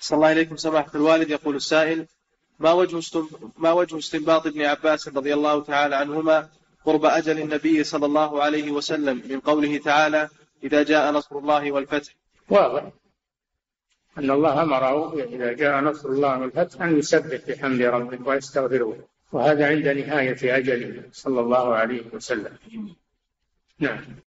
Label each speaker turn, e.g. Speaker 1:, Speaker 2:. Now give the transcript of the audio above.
Speaker 1: صلى الله عليكم سماحة الوالد. يقول السائل: ما وجه استنباط ابن عباس رضي الله تعالى عنهما قرب أجل النبي صلى الله عليه وسلم من قوله تعالى: إذا جاء نصر الله والفتح؟
Speaker 2: واضح أن الله أمره إذا جاء نصر الله والفتح أن يسبح بحمد ربه ويستغفره، وهذا عند نهاية أجله صلى الله عليه وسلم. نعم.